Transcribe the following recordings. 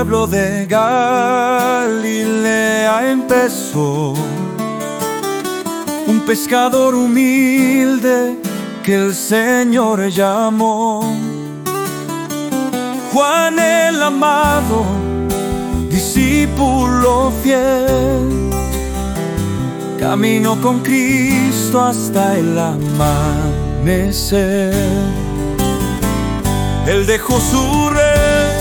pueblo de Galilea empezó un pescador humilde que el Señor llamó Juan el amado, discípulo fiel. Caminó con Cristo hasta el amanecer. Él dejó su red,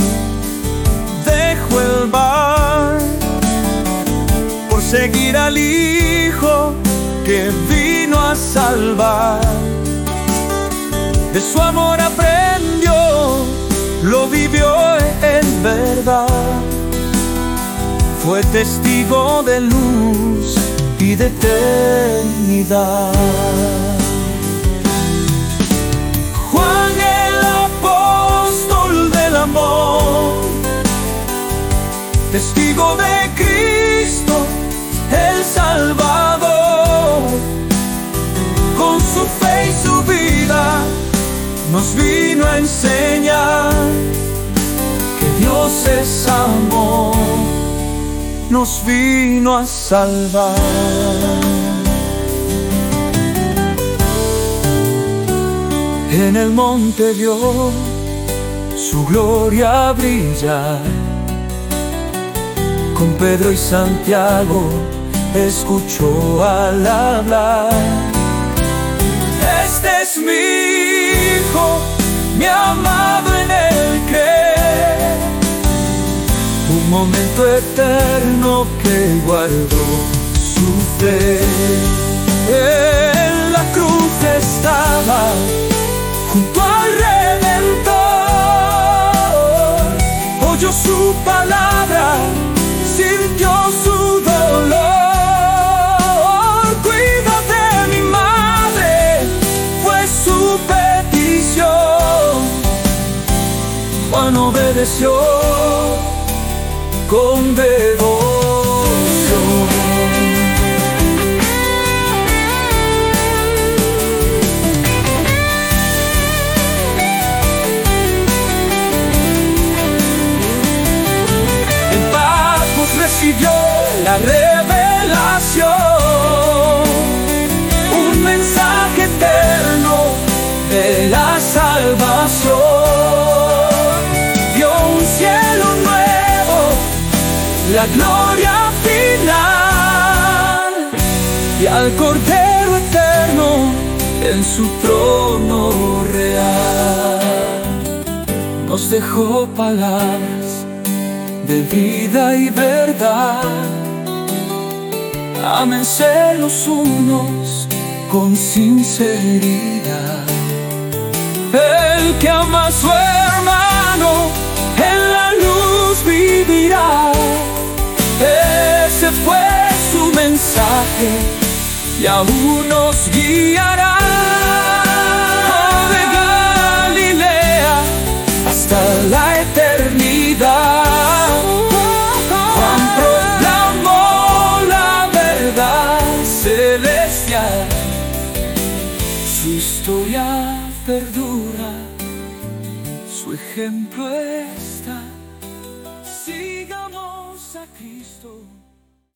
dejó el bar, por seguir al Hijo que vino a salvar. De su amor aprendió, lo vivió en verdad. Fue testigo de luz y de eternidad. Juan el apóstol del amor, testigo de Cristo, el Salvador. Con su fe y su vida nos vino a enseñar que Dios es amor, nos vino a salvar. En el monte vio su gloria brillar, con Pedro y Santiago escuchó al hablar. Este es mi Hijo, mi amado, en él creer. Un momento eterno que guardó su fe. En la cruz estaba junto al Redentor. Oyó su palabra, sintió su dolor. Cuida de mi madre, fue su petición. Juan obedeció con devoción. En Patmos recibió la revelación, un mensaje eterno de la salvación. Vio un cielo nuevo, la gloria final, y al Cordero eterno en su trono real. Nos dejó palabras de vida y verdad. Ámense los unos con sinceridad. El que ama a su hermano en la luz vivirá. Ese fue su mensaje y aún nos guiará. De Galilea hasta la eternidad, Juan proclamó la verdad celestial. Su historia perdura, su ejemplo está. Sigamos a Cristo.